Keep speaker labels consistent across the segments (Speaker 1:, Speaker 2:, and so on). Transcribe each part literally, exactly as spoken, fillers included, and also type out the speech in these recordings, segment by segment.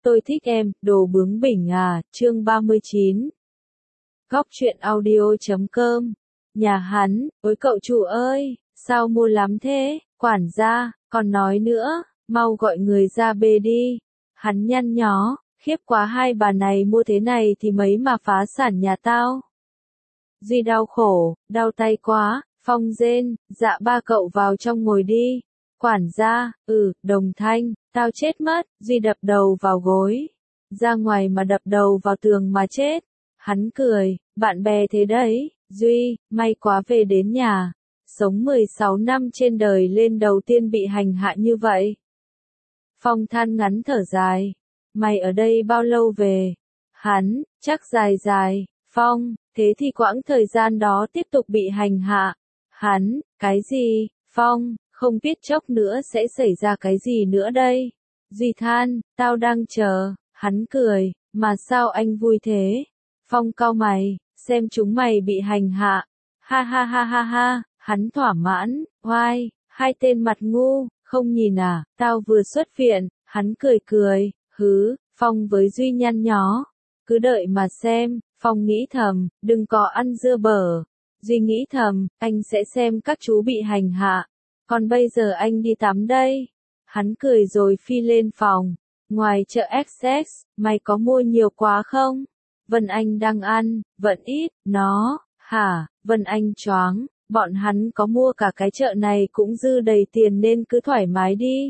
Speaker 1: Tôi thích em, đồ bướng bỉnh à, chương ba mươi chín. Góc truyện audio chấm com. Nhà hắn, ôi cậu chủ ơi, sao mua lắm thế, quản gia, còn nói nữa, mau gọi người ra bê đi. Hắn nhăn nhó, khiếp quá, hai bà này mua thế này thì mấy mà phá sản nhà tao. Duy đau khổ, đau tay quá, Phong rên, dạ ba cậu vào trong ngồi đi. Quản gia, ừ, Đồng Thanh, tao chết mất, Duy đập đầu vào gối. Ra ngoài mà đập đầu vào tường mà chết. Hắn cười, bạn bè thế đấy, Duy, may quá về đến nhà. Sống mười sáu năm trên đời lên đầu tiên bị hành hạ như vậy. Phong than ngắn thở dài, mày ở đây bao lâu về? Hắn, chắc dài dài, Phong, thế thì quãng thời gian đó tiếp tục bị hành hạ. Hắn, cái gì, Phong, không biết chốc nữa sẽ xảy ra cái gì nữa đây. Duy than, tao đang chờ. Hắn cười, mà sao anh vui thế? Phong cau mày, xem chúng mày bị hành hạ. Ha ha ha ha ha, hắn thỏa mãn, oai, hai tên mặt ngu, không nhìn à, tao vừa xuất viện. Hắn cười cười, hứ, Phong với Duy nhăn nhó. Cứ đợi mà xem, Phong nghĩ thầm, đừng có ăn dưa bở. Duy nghĩ thầm, anh sẽ xem các chú bị hành hạ. Còn bây giờ anh đi tắm đây. Hắn cười rồi phi lên phòng. Ngoài chợ ích ét, mày có mua nhiều quá không? Vân Anh đang ăn, vẫn ít, nó, hả, Vân Anh choáng, bọn hắn có mua cả cái chợ này cũng dư đầy tiền nên cứ thoải mái đi.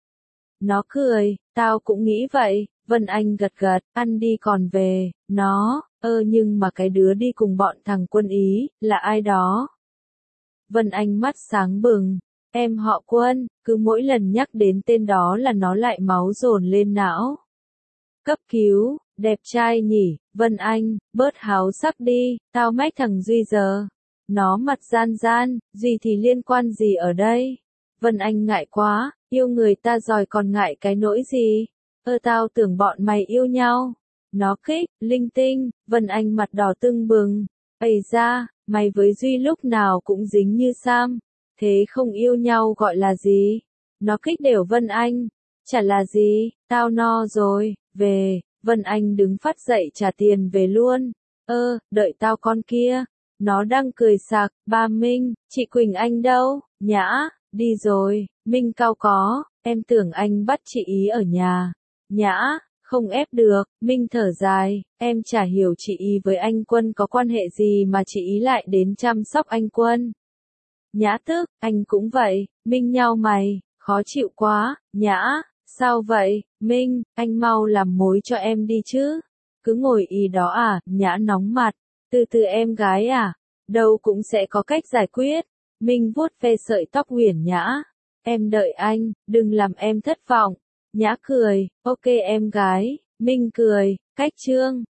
Speaker 1: Nó cười, tao cũng nghĩ vậy, Vân Anh gật gật, ăn đi còn về, nó, ơ nhưng mà cái đứa đi cùng bọn thằng Quân Ý, là ai đó? Vân Anh mắt sáng bừng, em họ Quân, cứ mỗi lần nhắc đến tên đó là nó lại máu dồn lên não. Cấp cứu, đẹp trai nhỉ, Vân Anh, bớt háo sắc đi, tao mách thằng Duy giờ. Nó mặt gian gian, Duy thì liên quan gì ở đây? Vân Anh ngại quá, yêu người ta rồi còn ngại cái nỗi gì? Ơ tao tưởng bọn mày yêu nhau. Nó khích, linh tinh, Vân Anh mặt đỏ tưng bừng. Ây da, mày với Duy lúc nào cũng dính như Sam. Thế không yêu nhau gọi là gì? Nó kích đều Vân Anh. Chả là gì, tao no rồi, về. Vân Anh đứng phát dậy trả tiền về luôn. Ơ, đợi tao con kia. Nó đang cười sặc, ba Minh, chị Quỳnh Anh đâu? Nhã, đi rồi. Minh cau có, em tưởng anh bắt chị ý ở nhà. Nhã, không ép được. Minh thở dài, em chả hiểu chị ý với anh Quân có quan hệ gì mà chị ý lại đến chăm sóc anh Quân. Nhã tức, anh cũng vậy. Minh nhao mày, khó chịu quá. Nhã, sao vậy? Minh, anh mau làm mối cho em đi chứ. Cứ ngồi y đó à? Nhã nóng mặt, từ từ em gái à? Đâu cũng sẽ có cách giải quyết. Minh vuốt ve sợi tóc Huyền Nhã. Em đợi anh, đừng làm em thất vọng. Nhã cười, ok em gái. Minh cười, cách chương.